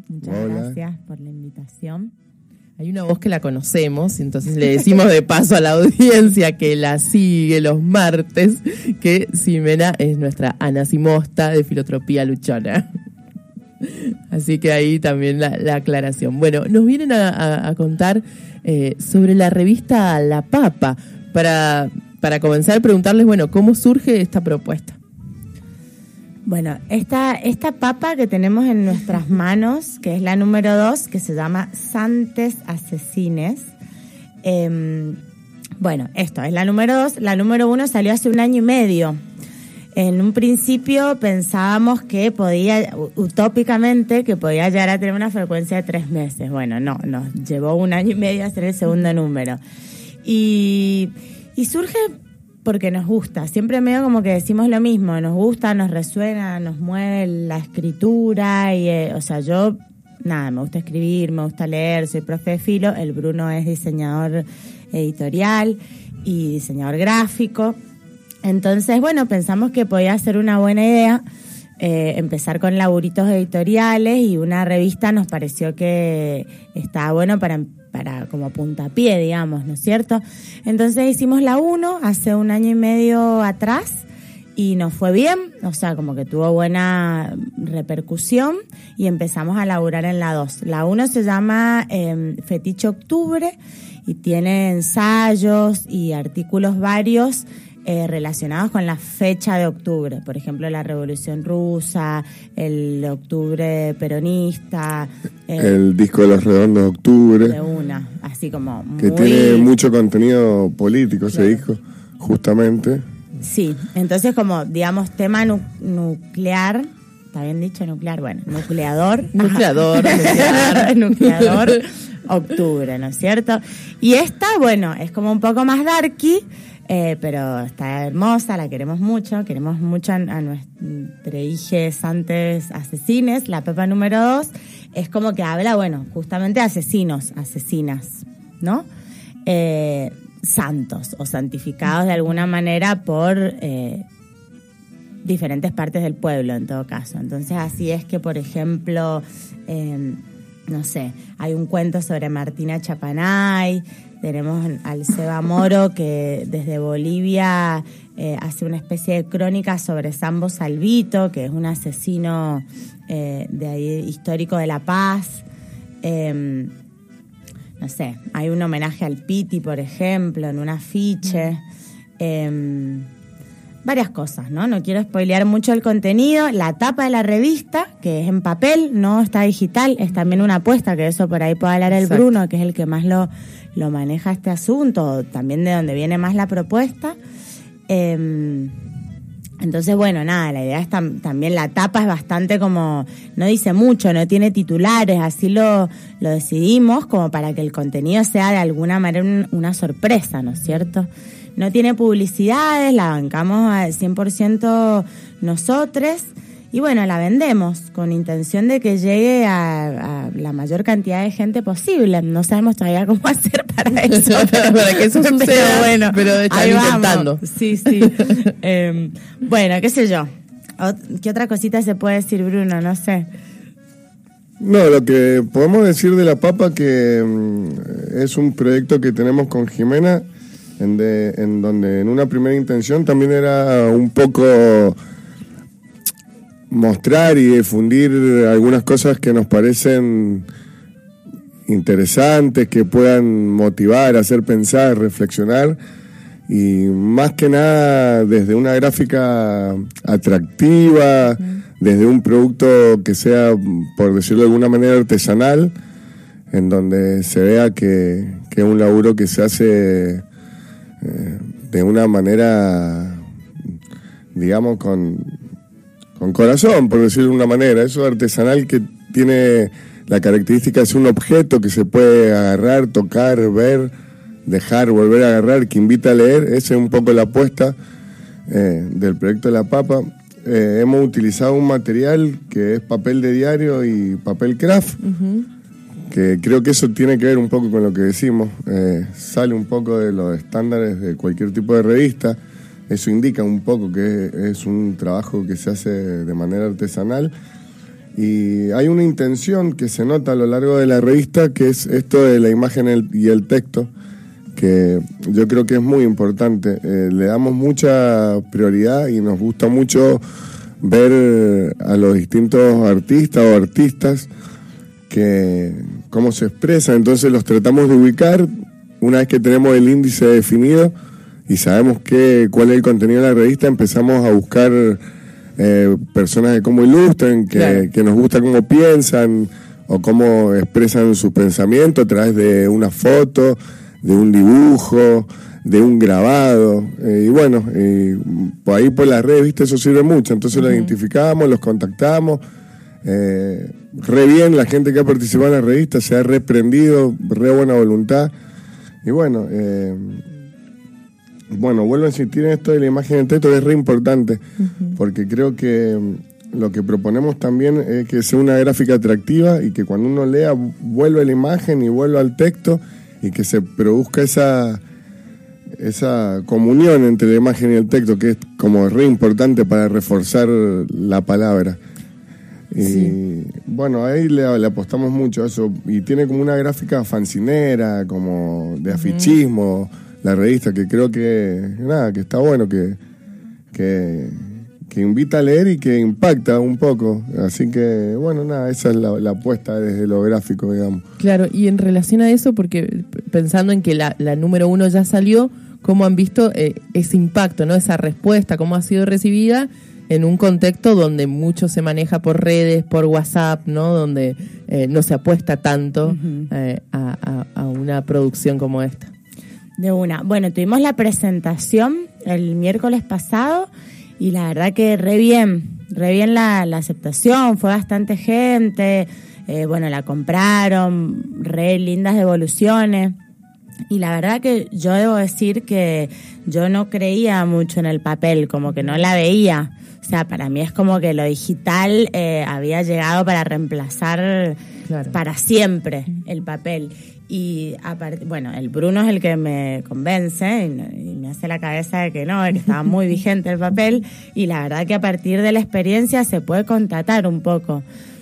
Muchas gracias por la invitación. Hay una voz que la conocemos, entonces le decimos de paso a la audiencia que la sigue los martes, que Ximena es nuestra Ana Simosta de Filotropía Luchona. Así que ahí también la aclaración. Bueno, nos vienen a contar sobre la revista La Papa. Para comenzar, preguntarles, bueno, ¿cómo surge esta propuesta? Bueno, esta papa que tenemos en nuestras manos, que es la número 2, que se llama Santes Asesines. Bueno, esto es la número 2. La número 1 salió hace 1 año y medio. En un principio pensábamos que utópicamente, que podía llegar a tener una frecuencia de 3 meses. Bueno, no, nos llevó 1 año y medio a hacer el segundo número. Y surge porque nos gusta, siempre medio como que decimos lo mismo, nos gusta, nos resuena, nos mueve la escritura, y yo, me gusta escribir, me gusta leer, soy profe de filo, el Bruno es diseñador editorial y diseñador gráfico, entonces, bueno, pensamos que podía ser una buena idea empezar con laburitos editoriales, y una revista nos pareció que estaba bueno para como puntapié, digamos, ¿no es cierto? Entonces hicimos la 1 hace 1 año y medio atrás y nos fue bien, o sea, como que tuvo buena repercusión, y empezamos a laburar en la 2. La 1 se llama Fetiche Octubre y tiene ensayos y artículos varios relacionados con la fecha de octubre, por ejemplo la Revolución Rusa, el octubre peronista, el disco de los Redondos de Octubre, de una, así como que muy... tiene mucho contenido político, claro. Ese disco, justamente. Sí, entonces como, digamos, tema nuclear, ¿está bien dicho nuclear? Bueno, nucleador, octubre, ¿no es cierto? Y esta, bueno, es como un poco más darky, pero está hermosa, la queremos mucho a nuestra hija Santes Asesines. La Pepa número 2 es como que habla, bueno, justamente de asesinos, asesinas, ¿no? Santos o santificados de alguna manera por diferentes partes del pueblo, en todo caso. Entonces así es que, por ejemplo, no sé, hay un cuento sobre Martina Chapanay. Tenemos al Seba Moro, que desde Bolivia hace una especie de crónica sobre Sambo Salvito, que es un asesino de ahí histórico de La Paz. No sé, hay un homenaje al Piti, por ejemplo, en un afiche. Varias cosas, ¿no? No quiero spoilear mucho el contenido. La tapa de la revista, que es en papel, no está digital, es también una apuesta, que eso por ahí puede hablar el Exacto. Bruno, que es el que más lo maneja este asunto, también de donde viene más la propuesta. Entonces, bueno, nada, la idea es también la tapa es bastante como, no dice mucho, no tiene titulares, así lo decidimos como para que el contenido sea de alguna manera una sorpresa, ¿no es cierto? No tiene publicidades, la bancamos al 100% nosotros, y bueno, la vendemos con intención de que llegue a la mayor cantidad de gente posible. No sabemos todavía cómo hacer para eso. Para que eso suceda, pero están intentando. Sí. Bueno, qué sé yo. ¿Qué otra cosita se puede decir, Bruno? No sé. No, lo que podemos decir de La Papa, que es un proyecto que tenemos con Ximena, en donde en una primera intención también era un poco mostrar y difundir algunas cosas que nos parecen interesantes, que puedan motivar, hacer pensar, reflexionar, y más que nada desde una gráfica atractiva, desde un producto que sea, por decirlo de alguna manera, artesanal, en donde se vea que es un laburo que se hace de una manera, digamos, con corazón, por decirlo de una manera. Eso artesanal que tiene la característica de ser un objeto que se puede agarrar, tocar, ver, dejar, volver a agarrar, que invita a leer. Esa es un poco la apuesta del proyecto de La Papa. Hemos utilizado un material que es papel de diario y papel craft, que creo que eso tiene que ver un poco con lo que decimos. Sale un poco de los estándares de cualquier tipo de revista. Eso indica un poco que es un trabajo que se hace de manera artesanal. Y hay una intención que se nota a lo largo de la revista, que es esto de la imagen y el texto, que yo creo que es muy importante. Le damos mucha prioridad y nos gusta mucho ver a los distintos artistas o artistas cómo se expresan. Entonces los tratamos de ubicar una vez que tenemos el índice definido y sabemos cuál es el contenido de la revista. Empezamos a buscar personas de cómo ilustran, que nos gusta cómo piensan o cómo expresan su pensamiento a través de una foto, de un dibujo, de un grabado, y bueno, por ahí por las redes, ¿viste? Eso sirve mucho. Entonces los identificamos, los contactamos, re bien la gente que ha participado en la revista, se ha reprendido, re buena voluntad, y bueno, vuelvo a insistir en esto de la imagen del texto, que es re importante, porque creo que lo que proponemos también es que sea una gráfica atractiva y que cuando uno lea vuelva a la imagen y vuelva al texto y que se produzca esa comunión entre la imagen y el texto, que es como re importante para reforzar la palabra. Y bueno, ahí le apostamos mucho a eso, y tiene como una gráfica fancinera, como de afichismo, la revista, que creo que está bueno, que invita a leer y que impacta un poco. Así que, bueno, esa es la apuesta desde lo gráfico, digamos. Claro, y en relación a eso, porque pensando en que la número 1 ya salió, ¿cómo han visto ese impacto, ¿no? Esa respuesta, cómo ha sido recibida en un contexto donde mucho se maneja por redes, por WhatsApp, ¿no? Donde no se apuesta tanto a una producción como esta. De una. Bueno, tuvimos la presentación el miércoles pasado y la verdad que re bien la aceptación, fue bastante gente, la compraron, re lindas devoluciones. Y la verdad que yo debo decir que yo no creía mucho en el papel, como que no la veía. O sea, para mí es como que lo digital había llegado para reemplazar para siempre el papel. Y el Bruno es el que me convence y me hace la cabeza de que no, de que estaba muy vigente el papel, y la verdad que a partir de la experiencia se puede constatar un poco.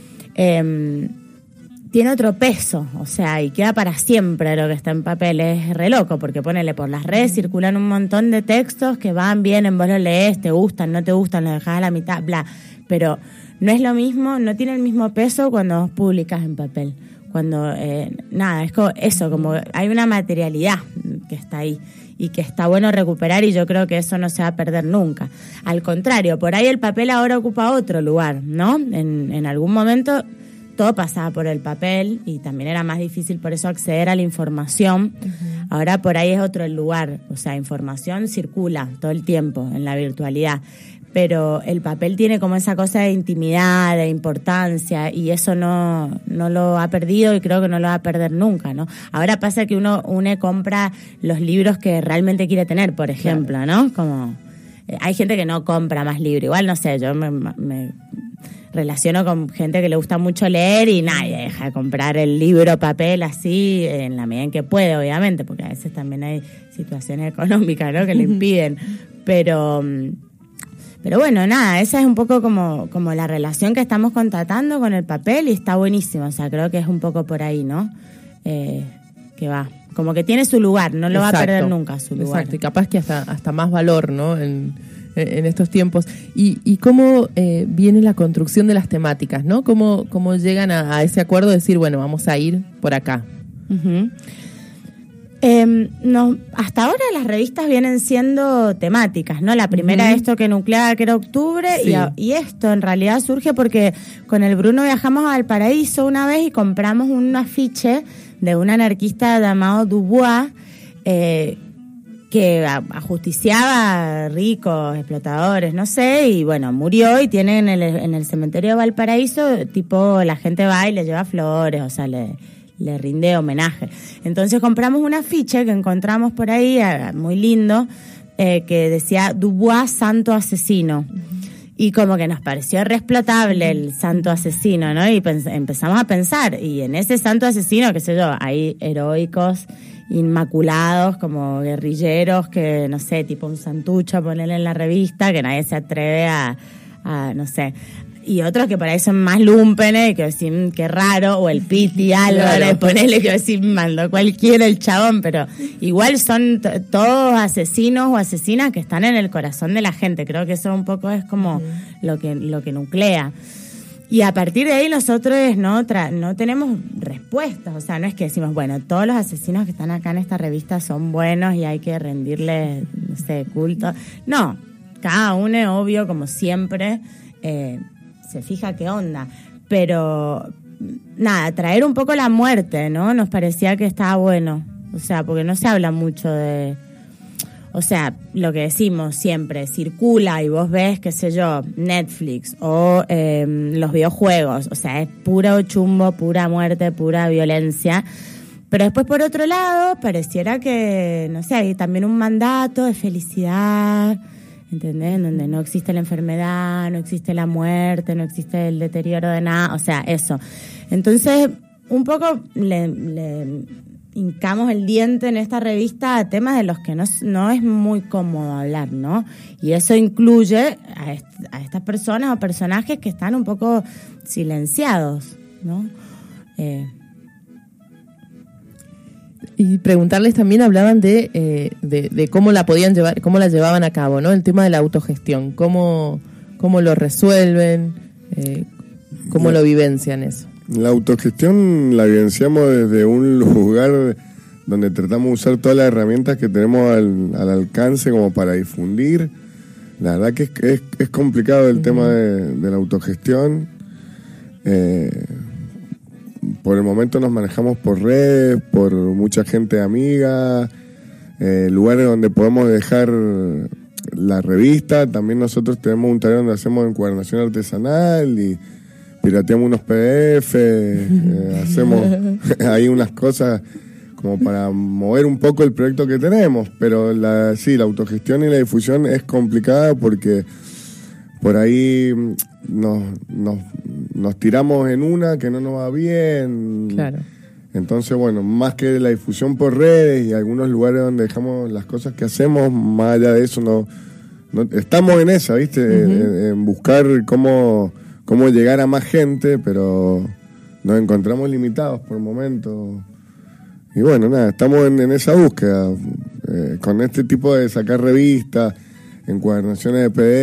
Tiene otro peso, o sea, y queda para siempre lo que está en papel. Es re loco, porque ponele, por las redes circulan un montón de textos que van bien, vos los lees, te gustan, no te gustan, los dejás a la mitad, bla. Pero no es lo mismo, no tiene el mismo peso cuando vos publicas en papel. Cuando, es como eso, como hay una materialidad que está ahí y que está bueno recuperar, y yo creo que eso no se va a perder nunca. Al contrario, por ahí el papel ahora ocupa otro lugar, ¿no? En algún momento todo pasaba por el papel y también era más difícil por eso acceder a la información. Ahora por ahí es otro el lugar, o sea, información circula todo el tiempo en la virtualidad, pero el papel tiene como esa cosa de intimidad, de importancia, y eso no lo ha perdido y creo que no lo va a perder nunca, ¿no? Ahora pasa que uno compra los libros que realmente quiere tener, por ejemplo, ¿no? Como hay gente que no compra más libros, igual no sé, yo me relaciono con gente que le gusta mucho leer y nadie deja de comprar el libro papel así, en la medida en que puede, obviamente, porque a veces también hay situaciones económicas, ¿no?, que le impiden, pero bueno, esa es un poco como la relación que estamos contratando con el papel, y está buenísimo. O sea, creo que es un poco por ahí, ¿no? Que va, como que tiene su lugar, no lo va a perder nunca su lugar. Exacto, y capaz que hasta más valor, ¿no? En estos tiempos. ¿Y cómo viene la construcción de las temáticas, ¿no? ¿Cómo llegan a ese acuerdo de decir, bueno, vamos a ir por acá? No, hasta ahora las revistas vienen siendo temáticas, ¿no? La primera, esto que nucleaba, que era octubre, sí. y esto en realidad surge porque con el Bruno viajamos a Valparaíso una vez y compramos un afiche de un anarquista llamado Dubois, que ajusticiaba ricos, explotadores, no sé, y bueno, murió, y tiene en el cementerio de Valparaíso, tipo, la gente va y le lleva flores, o sea, le rinde homenaje. Entonces compramos un afiche que encontramos por ahí, muy lindo, que decía Dubois, santo asesino. Y como que nos pareció re explotable el santo asesino, ¿no? Y empezamos a pensar, y en ese santo asesino, qué sé yo, hay heroicos, inmaculados, como guerrilleros, que no sé, tipo un santucho, ponerle en la revista, que nadie se atreve a no sé. Y otros que por ahí son más lumpenes, que decir, qué raro, o el Piti Álvarez, Claro. ponele que decir, mandó cualquiera el chabón, pero igual son todos asesinos o asesinas que están en el corazón de la gente. Creo que eso un poco es como lo que nuclea. Y a partir de ahí nosotros no tenemos respuestas, o sea, no es que decimos, bueno, todos los asesinos que están acá en esta revista son buenos y hay que rendirles, no sé, culto. No, cada uno, obvio, como siempre, se fija qué onda, pero nada, traer un poco la muerte, ¿no? Nos parecía que estaba bueno, o sea, porque no se habla mucho de... O sea, lo que decimos siempre, circula y vos ves, qué sé yo, Netflix o los videojuegos, o sea, es puro chumbo, pura muerte, pura violencia. Pero después, por otro lado, pareciera que, no sé, hay también un mandato de felicidad, ¿entendés? En donde no existe la enfermedad, no existe la muerte, no existe el deterioro de nada, o sea, eso. Entonces, un poco le hincamos el diente en esta revista a temas de los que no es muy cómodo hablar, ¿no? Y eso incluye a estas personas o personajes que están un poco silenciados, ¿no? Y preguntarles también, hablaban de cómo la podían llevar, cómo la llevaban a cabo, ¿no? El tema de la autogestión, cómo lo resuelven, cómo lo vivencian eso. La autogestión la vivenciamos desde un lugar donde tratamos de usar todas las herramientas que tenemos al alcance como para difundir. La verdad que es complicado el tema de la autogestión. Por el momento nos manejamos por redes, por mucha gente amiga, lugares donde podemos dejar la revista. También nosotros tenemos un taller donde hacemos encuadernación artesanal y pirateamos unos PDF, hacemos ahí unas cosas como para mover un poco el proyecto que tenemos, pero la autogestión y la difusión es complicada porque por ahí nos tiramos en una que no nos va bien. Claro. Entonces, bueno, más que la difusión por redes y algunos lugares donde dejamos las cosas que hacemos, más allá de eso, no estamos en esa, ¿viste? En buscar cómo llegar a más gente, pero nos encontramos limitados por el momento. Y bueno, nada, estamos en esa búsqueda, con este tipo de sacar revistas, encuadernaciones de PDF.